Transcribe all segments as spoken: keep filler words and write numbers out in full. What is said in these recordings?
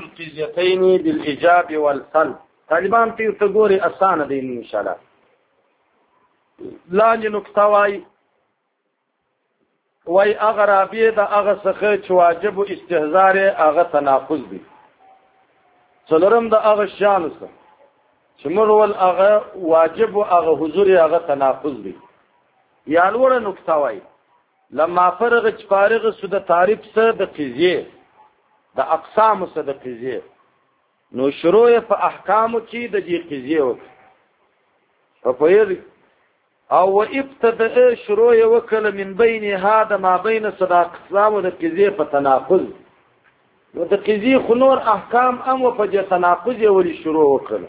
القضيتين بالإيجاب والسلب. طالبان ته ته ګوري اسانه دي ان شاء الله. لاندې نقطه وای وای اگر ابي د هغه څخه چې واجب او استهزار هغه تناقض دي. څلورم د هغه شان څخه چې مرول هغه واجب او هغه حضور هغه تناقض دي. یا لوړه نقطه وای لما فرغ چې فارغ سود تعریف سره د قضیه د اقسام سره د قضیه نو شروع په احکام کې د دې قضیه او په یوه او ابتدأ شروع وکړه من بین هذا ما بین صداق اقسام د قضیه په تناقض نو د قضیه خنور احکام ام په دې تناقض یې شروع وکړه.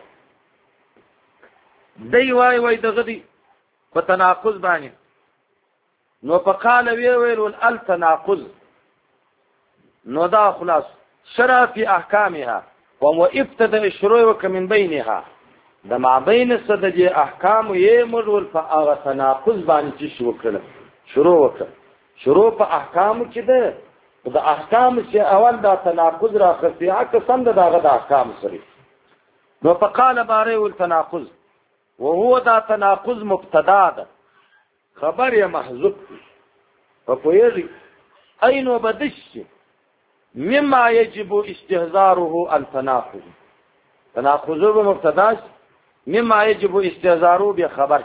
دی وای وای دغه دی په تناقض باندې نو په قال وی ویل التناقض نو دا خلاص شرع فی احکامها وهو ابتدأ شروع وک من بینها د ما بین صدج احکام یې مرول په هغه تناقض باندې شروع کړل شروع وکړ شروع په احکام کې ده د احکام چې اول دا تناقض راخصي عکس سم دغه د احکام سره نو په قال باره التناقض وهو دا تناقض مبتدا ده خبر یې محذوف په پوهیږي اينو بدش مما يجب استهزاره التناقض تناقض مبتدا مما يجب استهزاره بخبر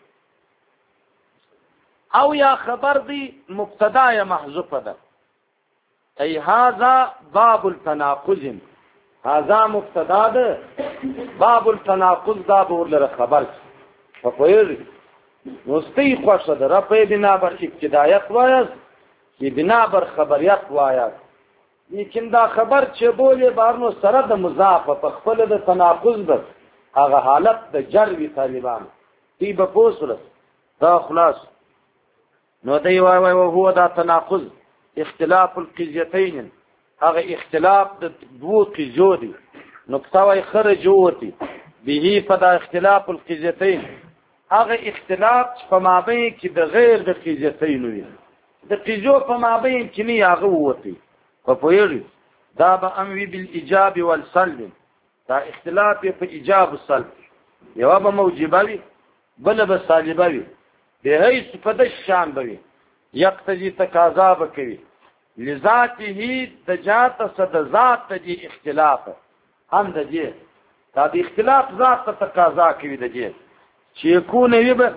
او یا خبر دی مبتدا یا محذوف ده ای هذا باب التناقض هذا مبتدا ده باب التناقض دا بول خبر په پوهیږي مستی خوښه ده را په بنا بر ابتدایت وایي چې بنا بر خبریت وایي لیکن دا خبر چې بولې بارنو سره د مضاف په خپل د تناقض ده هغه حالت د جر طالبان تی به پوسره دا خلاص نو دی وای وای هو دا تناقض اختلاف القضیتین هغه اختلاف د دوه قضیو دي نقطه وای خرج وتی به فدا اختلاف القضیتین هغه اختلاف په مابین کې د غیر د قضیتین وي د قضیو په مابین کې نه هغه وتی په پوهیږي دا به اموي بالايجاب والسلب دا اختلاف په ایجاب او سلب یو به موجبه وي بل به سالبه وي به هیڅ په د شان به یقتضي تقاضا بکوي لذاته تجات صد ذات دي اختلاف هم د دې دا د اختلاف ذات تقاضا کوي د دې چې يكون يب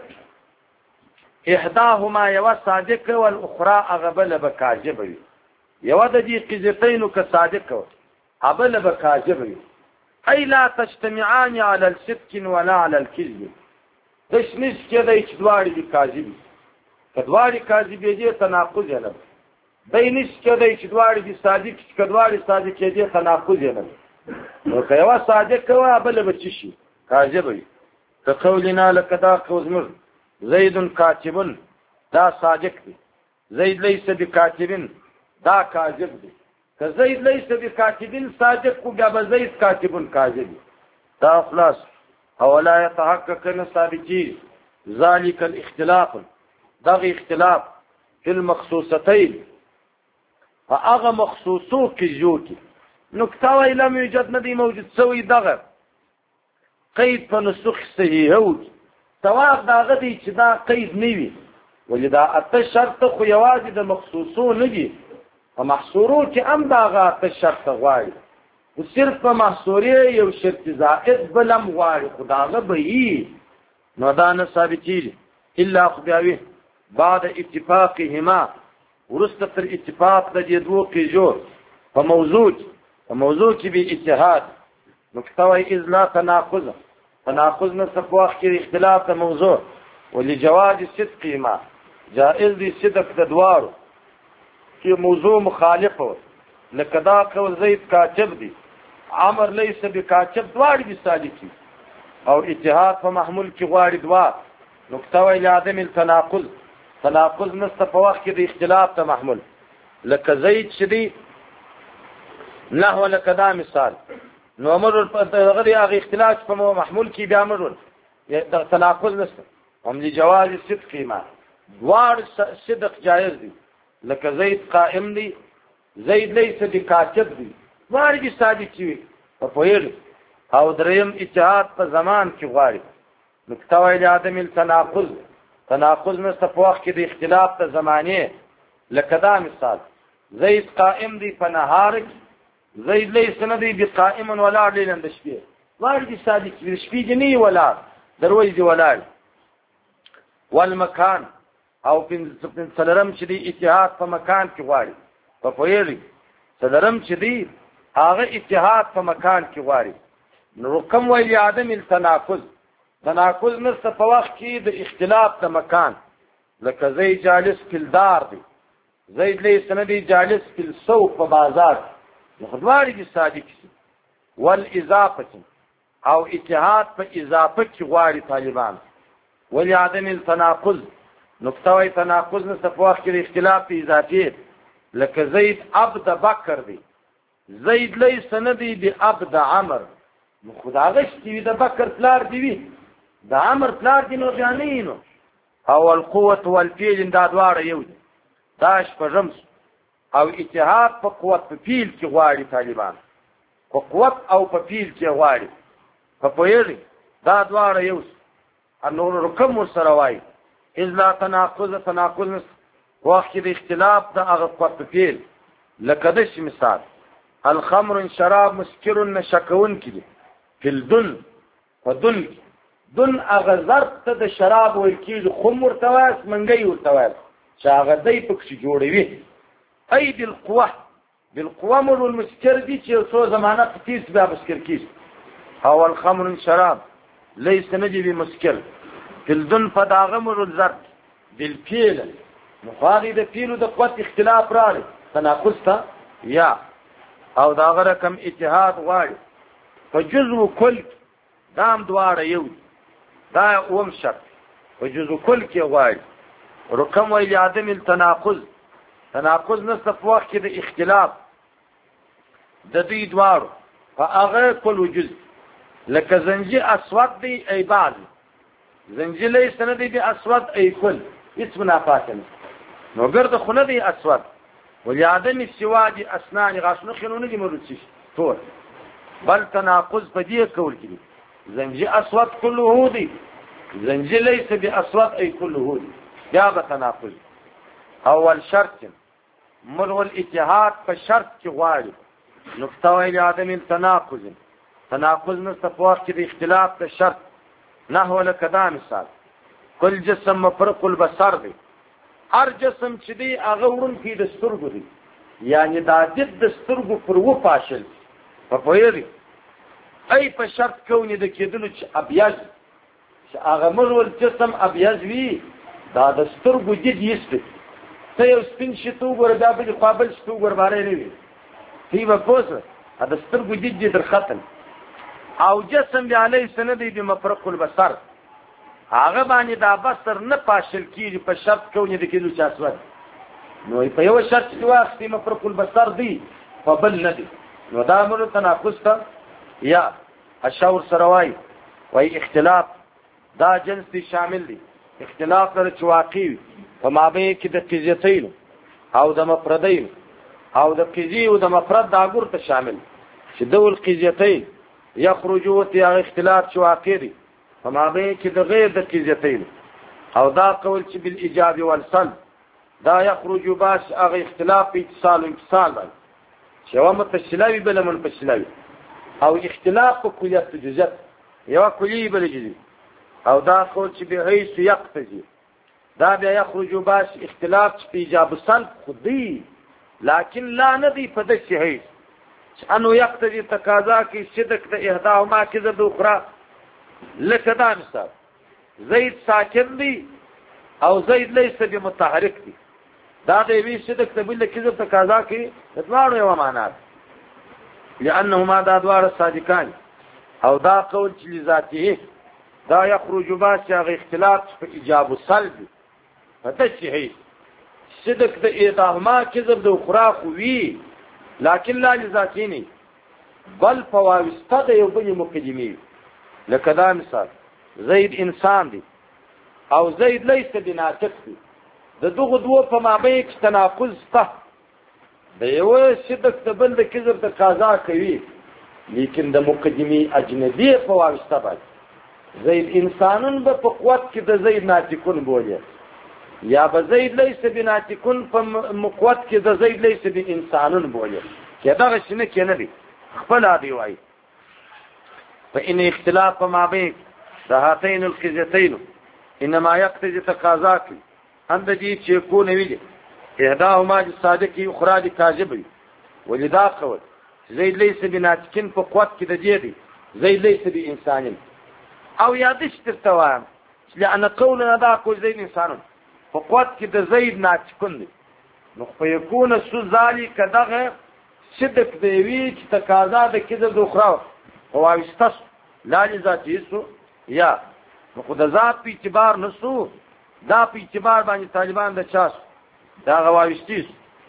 احداهما يو صادق والاخرى اغبل بكاذب وي یو د دې قضیتینو که صادق او ابل بکاذب وي اي لا تجتمعان على الصدق ولا على الكذب دشنش کده چې دواړي دي کاذب کدواړي کاذب دي تناقض نه بینش کده چې دواړي دي صادق کدواړي صادق دي تناقض نه نو که یو صادق او ابل بچشي کاذب وي فقولنا لكذا قوزمر زيد كاتب دا صادق دي زيد ليس بكاتب دا کاذب دی که زید لیس بکاتبین صادق کو بیا زید کاتبون کاذب دا خلاص او لا يتحقق ان ثابتي ذلك الاختلاف دا اختلاف في المخصوصتين فاغه مخصوصو کې جو کې نقطه وی لم يوجد ندی موجود سوی دغه قید په نسخ صحیح هو ثواب داغه دی چې دا قید نیوي ولدا اته شرط خو یوازې د مخصوصو نه دي فمحصورو چې ام داغه ته شرط غواړي او صرف په محصوري یو شرط زائد بلم غواړي خداغه به یي نو دا نه ثابتېږي الا خداوي بعد اتفاقهما ورست تر اتفاق د دې دوه قضیو په موضوع په موضوع کې به اتحاد نقطه اذ لا تناقض تناقض نه صفوخ کې اختلاف د موضوع ولجواز صدقهما جائز دي صدق د دوارو کې موضوع مخالف و لکه دا قول زید کاتب دی عمر لیس بکاتب دواړي دي صادقي او اتحاد په محمول کې غواړي دوا نقطه ویل عدم التناقض تناقض نست په وخت کې د اختلاف ته محمول لکه زید شدي نحو لکه دا مثال نو امر په غیر هغه اختلاف په محمول کې بیا امر د تناقض نست هم دي جواز صدق ما دوار صدق جائز دي لکه زید قائم دی زید لیس بکاتب دی غواړي چې صادق وي په پوهېږي. او دریم اتحاد په زمان کې غواړي. نکته وایي عدم التناقض، تناقض نشته په وخت کې د اختلاف د زمانې. لکه دا مثال، زید قائم دی په نهار کې، زید لیس نه دی بقائم ولاړ لیلا د شپې. غواړي چې صادق وي، د شپې دې نه وي ولاړ، د ورځې دې ولاړ. والمکان او څلورم چې دی اتحاد په مکان کې غواړي. په پوهېږي څلورم چې دی هغه اتحاد په مکان کې غواړي. نو کوم ویلي عدم التناقض، تناقض نشته په وخت کې د اختلاف د مکان. لکه زید جالس فی الدار دی، زید لیس نه دی جالس فی السوق په بازار. نو غواړي چې صادق شي. والاضافه او اتحاد په اضافه کې غواړي طالبان. ولی عدم التناقض، نقطه وی تناقض نشته په وخت کې د اختلاف په اضافه. لکه زید عبد بکر دی، زید لیس نه دی د عبد عمر. نو خدا غشتي وي د بکر پلار دی وي د عمر پلار دی نو ځانې نو. او القوه والفعل دا دواړه یو دي. دا شپږم. او اتحاد په قوت په فعل کې غواړي طالبان، په قوت او په فعل کې غواړي. په پوهېږي دا دواړه یو دي. نور رقم ورسره وایي اذ لا تناقض، تناقض نشته وخت کې د اختلاف د هغه قوت په فعل. لکه داسې مثال، الخمر شراب مسکر نشه کوونکی دی. فی الدن، په دن کې دن هغه ظرف ته د شراب ویل کېږي، خم ورته وایي، منګی ورته وایي چې هغه دی پکې جوړوي. ای بالقوه، بالقوه مر المسکر دي چې یو څو زمانه په تیز بیا مسکر کېږي. او الخمر شراب لیس نجي بمسکر فی الدن، په داغه مر الظرف بالفعل. نو هغې د فعلو د قوت اختلاف راغلی، تناقض ته یا او داغه رقم اتحاد غواړي. په جزء کل دا هم دواړه یو دي. دا اوم شرط په جزء کل کې غواړي. رقم ویل عدم التناقض، تناقض نشته په وخت کې د اختلاف د دوی دواړو په هغه کل وجود. لکه زنجي اسود دی ای بعض، زنجي لیس نه دی اسود ای کل، هیڅ منافات نه. نو ګرد خو نه دی اسود. ولعدم السواد اسنان غاسنو خنونه دي مرچی ټول. بل تناقض په دې کول کې زنجي اسود كله دي، زنجي ليس باسود اي كله دي. دا به تناقض. اول شرط مرو الاتحاد په شرط کې غواړي. نقطه ویل عدم التناقض، تناقض نشته په وخت کې د اختلاف د شرط. نحو لکه دا مثال، کل جسم مفرق البصر دی. هر جسم چې دی هغه ورونکی د سترګو دی، یعنی دا ضد د سترګو پر و پاشل. په پوهېږي ای په شرط کونې د کېدلو چې ابیض، چې هغه مرول جسم ابیض وي، دا د سترګو ضد یسته. ته یو سپین شي ته وګوره، دا بلې خوا بل شي ته وګوره، باری نه وي. تی به پوه شوې د سترګو ضد دې در ختم. او جسم بیا لیس نه دی بمفرق البصر، هغه باندې دا بصر نه پاشل کېږي په شرط کونې د کېدلو چې اسود. نو په یو شرط کې واخلې مفرق البصر دی، په بل نه دی. نو دا مرو تناقض ته یا اشاور سره وایي وایي اختلاف دا جنس دی شامل دی. اختلاف سره چې واقع وي په مابین کې د قضیتین او د مفردین او د قضیه او د مفرد دا ګور ته شامل، چې دول قضیتین یخرجوا تی اختلاف چې واقع دی په مابین کې د غیر د قضیتین. او دا قول چې بالاجاب والسلب دا یخرجوا باش هغه اختلاف په اتصال او انفصال باندې چې یو متصله وي بل منفصله وي. او اختلاف په کلیت او جزئیات، یو کلی بل جزئی. او دا قول چې به حیث یقتضي دا بیا یخرجوا باش اختلاف چې په ایجاب السلب خودي، لكن لا ندي په دې حیث انه يقتضي تقاضا کې صدق د احداهما کذب اخرى. لکه دا مثال، زید ساکن دی او زید لیس بمتحرک دی، دا د وی صدق د بل کذب تقاضا کې دواړو یو معنا ده، لانهما دا دواړه صادقان. او دا قول چې لذاته دا یخرج باش هغه اختلاف په ایجاب السلب فتشهي صدق د احداهما کذب د اخرى خو وی، لكن لا لذاتینی بل فواوسته د یو بل مقدمي. لکه دا مثال، زید انسان دی او زید لیس بناطق دی، د دغه دوه په مابین کې تناقض ته. د یو صدق د بل د کذب تقاضا کوي، لیکن د مقدمي اجنبي په واسطه باندې زید انسانون به په قوت کې د زید ناتکون بولي، یا به زید لیس بناتکون په مقوت کې د زید لیس بانسانون بولي، کې دغه شنه کې نه دي خپل عادي وایي. فإن اختلاف ما بين هاتين القضيتين انما يقتضي تقاضاك ان دي چې يكون ویلي احداهما صادق اخرى كاذب، ولذا قول زید لیس بناتکن په قوت کې د دې دی زید لیس بانسان، او یادش ترتوام لأن قولنا دا کو زید انسان په قوت کې د زید ناتکن دی، نو فيكون سو ذلك دغه صدق دی وی چې تقاضا د کذب د اخرى هو واستس لا لذاتی سو یا نو خود ذات په اعتبار نسو، دا په اعتبار باندې طالبان د چاس دا غواوشتیس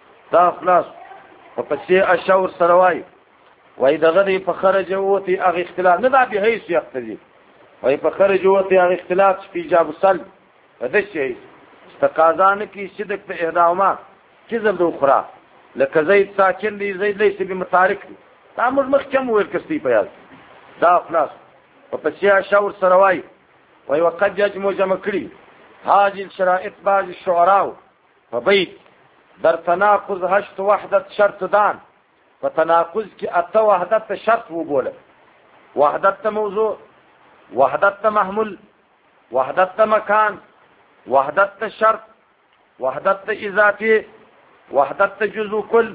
دا خلاص په پسې اشور سروای وای دغه دی په خرج وتی هغه اختلاف نه دا به هیڅ یقتدي، وای په خرج وتی هغه اختلاف په ایجاب سل د شي تقاضا نه کی صدق په احداهما کذب د اخرى لکه زید ساکن دی زید لیس بمتارک دی دا موږ مخ کم ویل کستی په یاد دا خلاص په پسې اشور سروای وای وقد يجمع جمع کړي هذه الشرائط بعض الشعراء فبيت در تناقض هشت وحدت شرط دان فتناقض کی اتا وحدت شرط وہ بولے، وحدت موضوع، وحدت محمول، وحدت مکان، وحدت شرط، وحدت اضافی، وحدت جزء کل،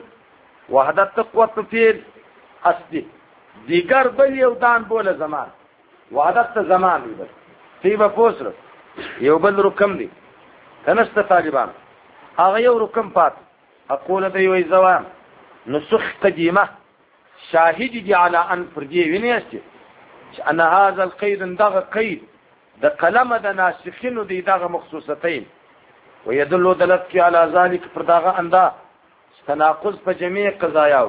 وحدت قوت فعل اصلی دیگر بل یو دان بوله زمان، وحدت زمان دی بل تیبا پوسر یو بل رکم دی کنست طالبان هغه یو رکم پات اقول دی وی زوام نسخ قدیمه شاهد دی علی ان فرجی وینیستی ان هذا القید دغه قید د قلم د ناسخین دی دغه مخصوصتین ويدل دلت کی علی ذلك پر دغه انده تناقض په جميع قضاياو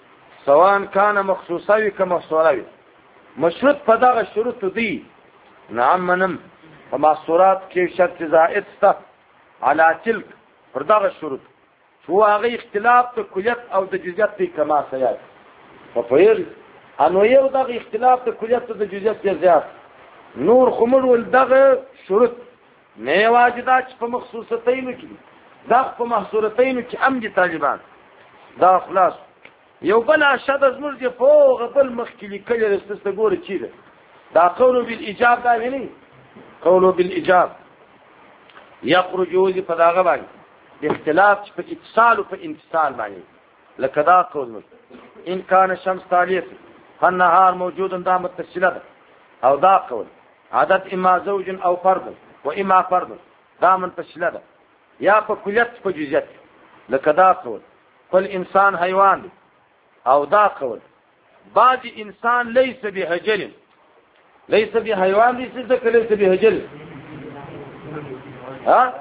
سواء كان مخصوصا وي که محصورا وي مشروط په دغه شروط دی نعم منم ومحصورات کې شرط زائد سته على تلك پر دغه شروط شو هغه اختلاف د کلیت او د جزئیات دی کما سیات په پیر انو یو دغه اختلاف د کلیت او د جزئیات زیات نور خمر ول دغه شروط نه واجدات په مخصوصتین کې دا په محصورتین کې ام دي طالبان دا خلاص یو بل اشد از مرج فوق بل مخکلی کله رسته ګور چیرې دا قول بالاجاب دا ویني قول بالاجاب يخرج وذ فداغه باندې اختلاف په اتصال او په انفصال باندې لکه دا قول ان كان شمس تاليه فالنهار موجود دا متصله او دا قول عادت اما زوج او فرد و اما فرد دا منفصله یا په کلیت په جزئیات لکه دا قول كل انسان حیوان او دا قول بعض انسان ليس بهجل ليس بحيوان ليس ذكر ليس بهجل ها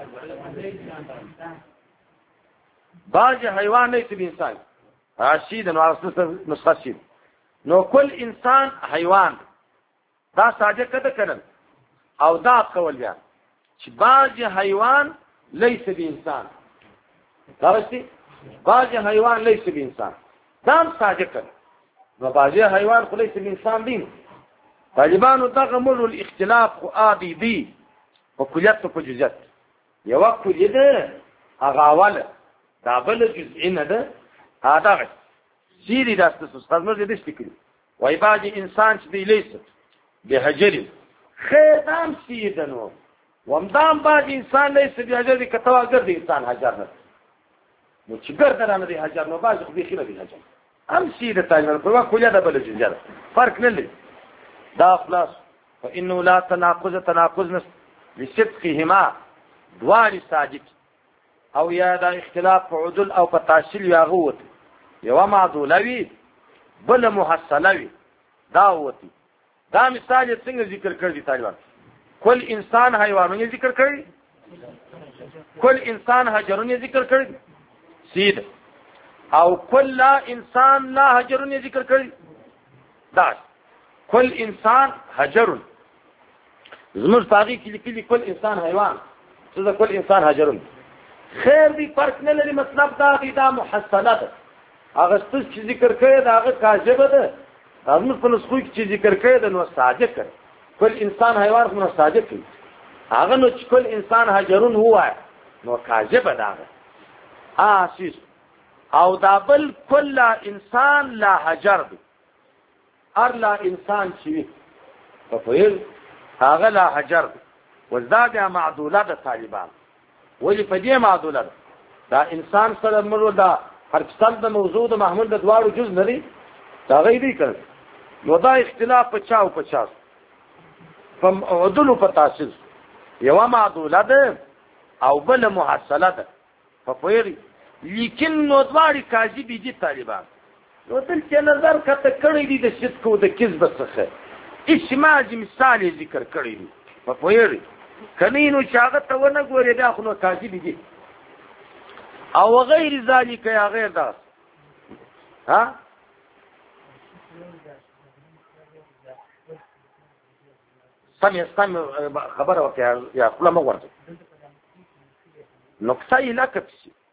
بعض حيوان ليس بانسان رشيدا وعلى نسخه نو كل انسان حيوان دا صادق کده کړل او دا قول بیا چې بعض حيوان ليس بانسان راځي بعض حيوان ليس بانسان دام صادق نو بعض حيوان خو ليس بانسان دي طالبانو دغه مر الاختلاف خو عادي دي په کلیت په جزئیات یو کلیت هغه اول دا بل جزئی نه ده هغه سیری داسته څه دې دشتکړي وای بعض انسان چې دی لیس به حجر خیر دام سیدنو ومدام بعض انسان لیس به حجر کتوا ګرځي انسان حجر نه نو چې ګرځنه دی حجر نو بعض خو به خیره دی حجر ام سیده تاجر په کلیت بل جزئیات فرق نه لري دا خلاص فإنه لا تناقض تناقض نس لصدقهما دوار صادق او یا دا اختلاف په عدل او په تاشیل یا غوت یو معدولوی بل محصلوی دا وتی دا مثال څنګه ذکر کړی طالبان کل انسان حیوانونه ذکر کړی کل انسان حجرونه ذکر کړی سید او کل لا انسان لا حجرونه ذکر کړی دا كل انسان حجر زمر طاغي کې لیکلي كل انسان حیوان څه كل انسان حجر خیر دی فرق نه لري مطلب دا دی دا محصلات هغه څه چې ذکر کړی دا هغه کاذبه ده. زموږ په نسخو کې چې ذکر کړی ده نو صادق ده. کل انسان حیوان خو صادق دی. هغه نو چې کل انسان حجرون هوا نو کاذبه ده هغه. ها سیس او دا بل کل انسان لا حجر دی. ار لا انسان چې په فعل هغه لا حجر دی. وزداد معدوله د طالبان ولی په دې معدوله دا انسان سره مرو دا هر څل د موضوع د محمود د دوارو جز نه دی دا غیبی کړ نو دا اختلاف په چاو په چاس فم عدل په تاسیس یو معدوله ده او بل محصله ده په پوری لیکن نو دواري کاذب دي طالبان نو تل چې نظر کته کړی دي د صدق او د کذب څخه اسماج مثال ذکر کړی دي په پوری کنینو چاغه ته ونه ګورې دا خو نو کاذب دي او غیر ذالک یا غیر دا ها سمع سمع خبره وکړه یا خپل مغورځ نقطه لکه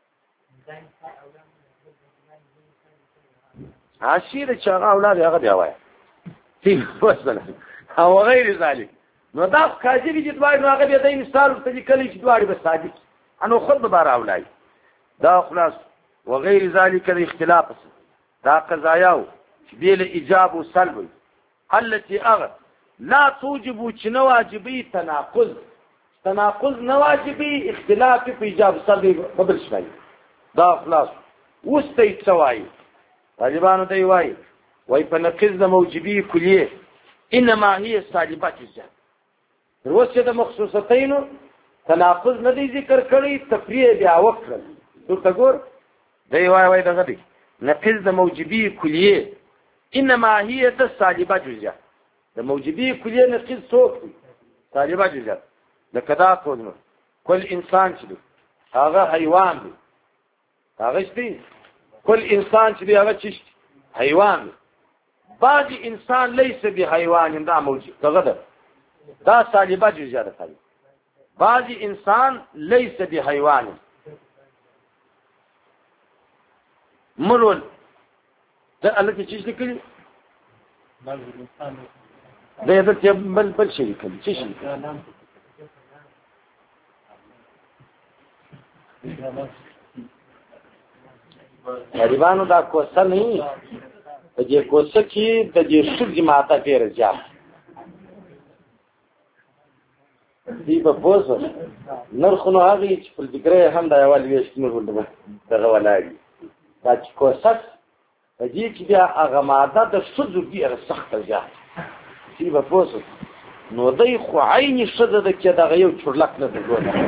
عشیره چاغه اولاد هغه دی وای تي وصله او غیر ذالک نو دا کاذب دي دوی نو هغه به د مثال ته کلی چې دوی به صادق انو خود به بار اولای دا خلاص وغیر ذالک الاختلاف دا قضایاو بیل ایجاب و سلب التي اغت لا توجب چ نواجبی تناقض تناقض نواجبی اختلاف په ایجاب سلب قبل شوی دا خلاص وستي څوای طالبانو دی وای وای په نقض د موجبی کلیه انما هي سالبات الجهل وروسته د مخصوصتینو تناقض نه دی ذکر کړی تفریع بیا وکړل دلته ګور دی وای وای دغه دی نقض د موجبی کلیه انما هي د سالبات الجهل د موجبی کلیه نقض څوک دی سالبات الجهل لکه دا کوم کل انسان چې هغه حیوان دی هغه شته کل انسان چې هغه چې حیوان بعض انسان ليس بحيوان دا موجود دغه ده دا سالبات الجهل دی بعض انسان ليس بحيوان مرول دا الکه چیز لیکلی دا یې د بل بل شي لیکلی چی شي غریبانو دا کوڅه نه د دې کوڅه کې د دې شګ ماته ډیر ځه دی په پوسو نرخونو هغه چې په ذکر هم دا یوال ویش نه ولده دغه ولایي دا چې کوڅه د دې کې بیا هغه ماده د شذ ډیر سخت ځه دی په پوسو نو دای خو عیني شذ د کې دغه یو چورلک نه دی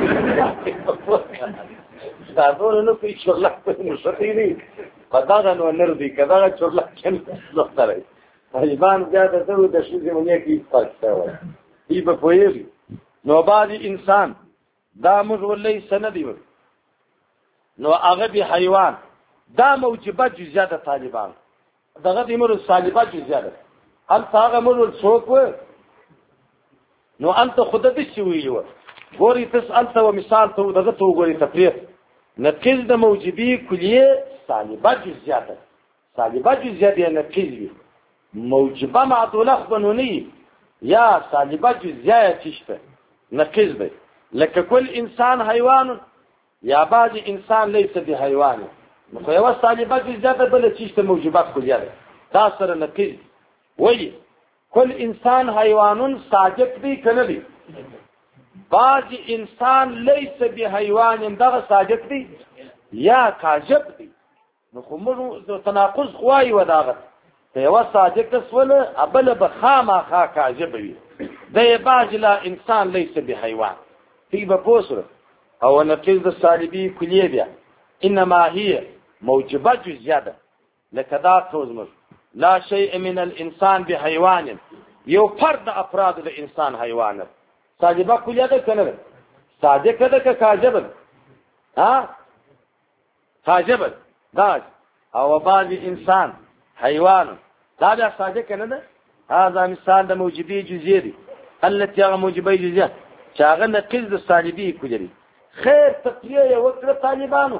دا نو نو په چورلک په مشتي نه قداغه نو نردي کدا چورلک کې لختره طالبان بیا د دغه د شذ مونږ کې پاتې وای دی په پوهیږي نو بعد انسان دا موږ ولې سندي و نو هغه به حیوان دا موجبات جزاده طالبان دغه د امر صالبات جزاده هل هغه موږ څوک و نو انت خود دې شي ویلو ګوري تسال ته مثال ته دغه ته ګوري تفریق نقض د موجبی کلیه صالبات جزاده صالبات جزاده نقض موجبه معطوله قانوني یا صالبات جزاده تشته نقض دی لکه کل انسان حیوان یا بعض انسان لیس به حیوان نو یو صالبات زیاده بل چیشته موجبات کلیه ده دا سره نقض ولی کل انسان حیوان صادق دی کنه دی بعض انسان لیس به حیوان دغه صادق دی یا کاذب دی نو خو موږ تناقض خوای و داغه یو صادق سول ابل بخامه خا کاذب وي ده باج لا انسان ليس بحيوان في بوسر او نقيض الصالبي كليه بيا انما هي موجبات زياده لكذا توزمر لا شيء من الانسان بحيوان يو فرد افراد الانسان حيوان صالبه كليه ده کنه صادق ده كاذب ها كاذب ده او بعض انسان حيوان دا بیا صادق کنه ده هذا مثال د موجبي جزئيه دي التي هغه موجبي جزئيه چې هغه نقض د صالبي کجري خیر تقریه یو وکړه طالبانو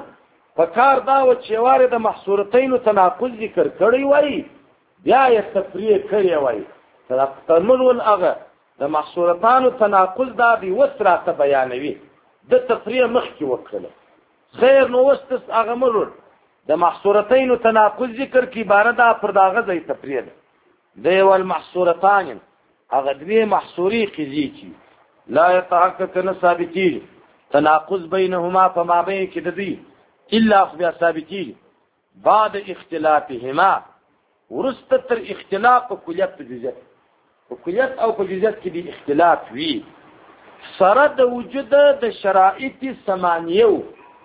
په کار دا و چې واره د محصورتین تناقض ذکر کړی وای بیا یې تفریع کړی وای ترمنول هغه د محصورتانو تناقض دا دی وسراته بیانوي د تفریع مخکې وکړه خیر نو وستس هغه مرور د محصورتین تناقض ذکر کی بار دا پر داغه ځای تفریع ده دی ول محصورتان هغه دوی محصوري قضیه کی لا يتحقق ثابتی تناقض بینهما فما بین کې د دوی الا خو ثابتی بعد اختلافهما ورست تر اختلاف په کلیت په جزئیات په کلیت او په جزئیات کې دی اختلاف وی سره د وجود د شرایط ثمانیه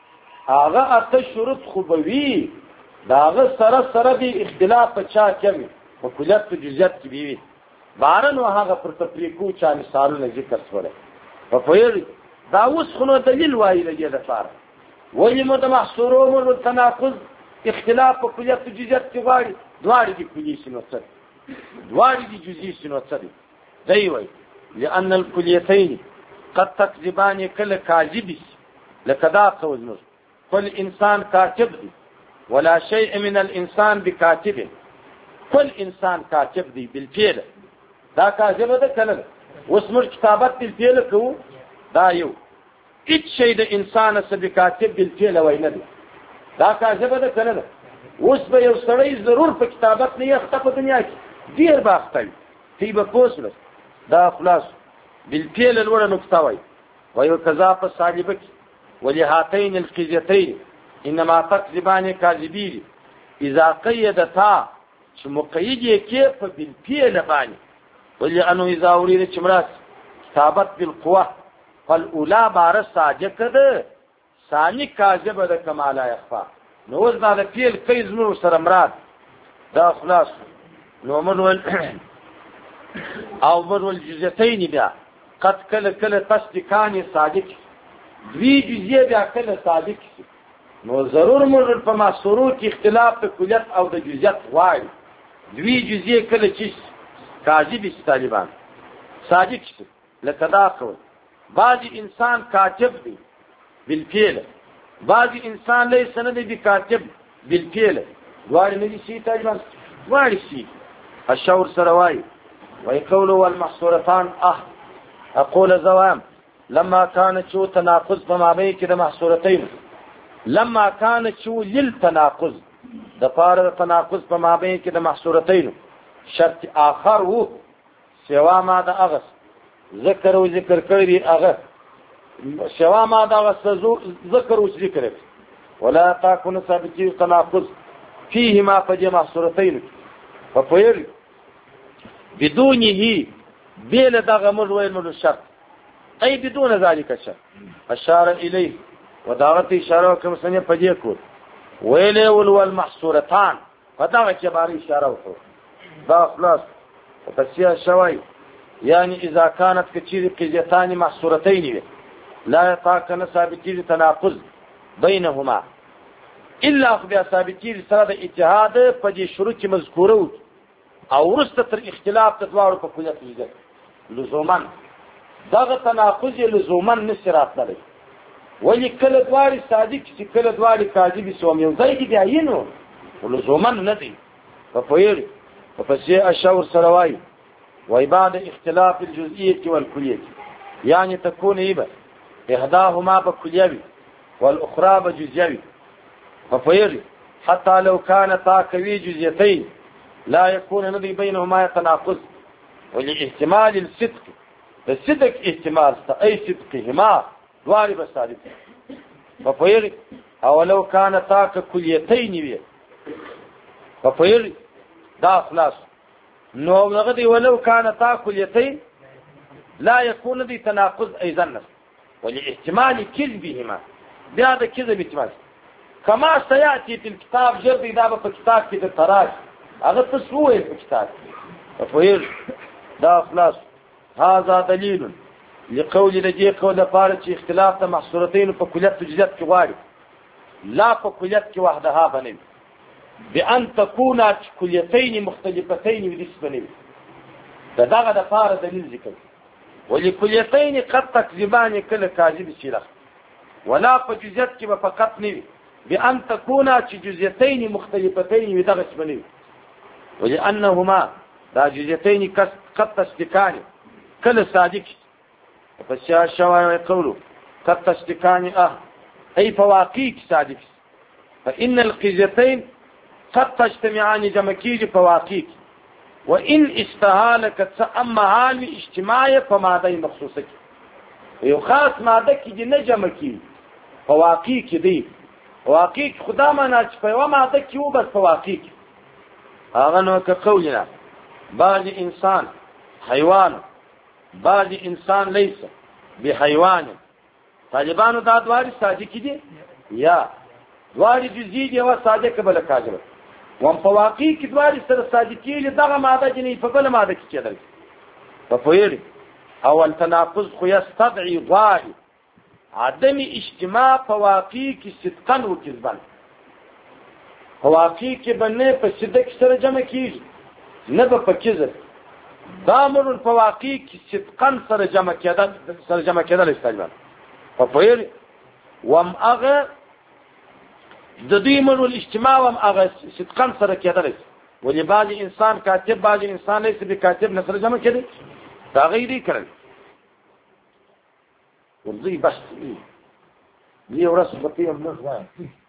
هغه اته شروط خوبوي داغه سره سره دی اختلاف په چا کوي په کلیت په جزئیات کې دی بارن هغه پر تفریقو چا مثالونه ذکر سره په پوهیږي دا اوس خو دلیل وایي لګي د فار وایي مو د محصورو مو تناقض اختلاف په کلیت په جزئیات کې غواړي دواړي دي کلی شنو څه دواړي دي جزئی شنو څه دي دی وایي لأن الكليتين قد تكذبان كل كاذب لكذا قوزمر كل إنسان كاتب دي ولا شيء من الإنسان بكاتب كل إنسان كاتب دي بالفعل دا كاذب ده كلام واسمر كتابات بالفعل كو دا يو ايش شيء ده إنسان سبكاتب بالفعل وين دي دا كاذب ده كلام اوس به یو سړی ضرور په کتابت نه یخته په دنیا کې ډیر باختوي تی به پوسل دا خلاص بالفعل الوړه نقطه وای وایو کذا په صالبه کې ولهاتین القضیتین انما تکذبان کاذبین اذا قیدتا چې مقید یې کې په بالفعل باندې ولانه اذا اريد چمراس کتابت بالقوه فالاولى بار ساجک ده ثانی کاذب ده کمال یخفا نو اوس دا د پیل کیز نو سره مراد دا خلاص نو منول او منول جزئیتین بیا قد کله کله تصدیقان صادق دوی جزئیه بیا کله صادق نو ضرور مرد په محصورو کې اختلاف په کلیت او د جزئیات وایي دوی جزئیه کله چې کاذب طالبان صادق لکه دا قول بعض انسان کاتب دی بالفعل بعض انسان ليس ندي بكاتب بالفعل دوار ندي شيء تجمع دوار شيء الشعور سرواي ويقول والمحصورتان اه اقول زوام لما كانت شو تناقض فما بين كده محصورتين لما كانت شو للتناقض دفار تناقض فما بين كده محصورتين شرط آخر هو سوا ما دا اغس ذكر وذكر كري اغس شوا ما دا غسزو ذکر او ذکر ولا تكون ثابتي تناقض فيهما فجمع صورتين ففير بدونه بين دغه مروي من الشرط اي بدون ذلك الشرط اشار اليه ودعوت اشاره کوم سنه پدې کو ویله ول والمحصورتان فدغه کباري اشاره وکړه دا خلاص تفسير شوي يعني اذا كانت كثير قضيتان محصورتين لا يتعقن ثابتي تناقض بينهما الا اخبار ثابتي سره اتحاد په دې شروع کې مذکوره او ورسته تر اختلاف تدوار په کلیت کې لزوما دغه تناقض لزوما نشرات لري ولی کله دواري صادق چې کله دواري کاذب سوم یو ځای کې عینو لزوما نه دي په پویر په پسې اشور سروای وعباد اختلاف الجزئيه والكليه يعني تكون ايه إحداهما بكليوي والأخرى بجزيوي ففيري حتى لو كانتا كوي جزيتين لا يكون ندي بينهما يتناقض ولإحتمال الصدق الصدق احتمال أي صدقهما دواري بصادق ففيري أو لو كانتا ككليتين ففيري دا خلاص نو نغدي ولو كانتا كليتين لا يكون ندي تناقض أيضا نفس ولإحتمال كذبهما بهذا كذب احتمال كما سيأتي في الكتاب جرد إذا في كتاب كده التراج هذا تسويه في كتاب ففهير دا خلاص هذا دليل لقول لدي قول فارس اختلاف محصورتين فكليات جزيات كواري لا فكليات وحدها بني بأن تكون كليتين مختلفتين بالنسبة لي فدغه د فار دلیل ذکر ولكليتين قد تكذبان كل كاذب سيره ولا فجزت کې فقط نه بأن تكون جزئيتين مختلفتين بدغش بني ولأنهما دا جزئيتين قد تشتكان كل صادق فالشيء الشوائع يقولوا قد تشتكان اه أي فواقيك صادق فإن القزيتين قد تجتمعان جمكيج فواقيك وإن استهالك تأما عالي اجتماعي فماذا مخصوصك ويخاص ماذا كي نجمكي فواقيك دي فواقيك خدا ما ناجفه وماذا كي وبس فواقيك أغنوا كقولنا بعض إنسان حيوان بعض إنسان ليس بحيوان طالبانو دا دواري صادقي دي يا دواري جزئي دي وصادق بلا كاذب وان فواقي کی دواري سره صادقي دي دغه ماده جني په بل ماده کې کېدل په فويري اول تناقض خو يستدعي ضاري عدم اجتماع فواقي کی صدقا و كذبا فواقي کی بنه په صدق سره جمع کیږي نه په کذب دامر الفواقي کی صدقا سره جمع کېدل سره جمع کېدل استعمال ففير وام اغه د دې منو الاجتماع وام اغه صدقا سره کېدل ولې بعض انسان کاتب بعض انسان ليس بكاتب نصر جمع کېدل دا غیري کړل ورځي بس دې ورځ په پیغام نه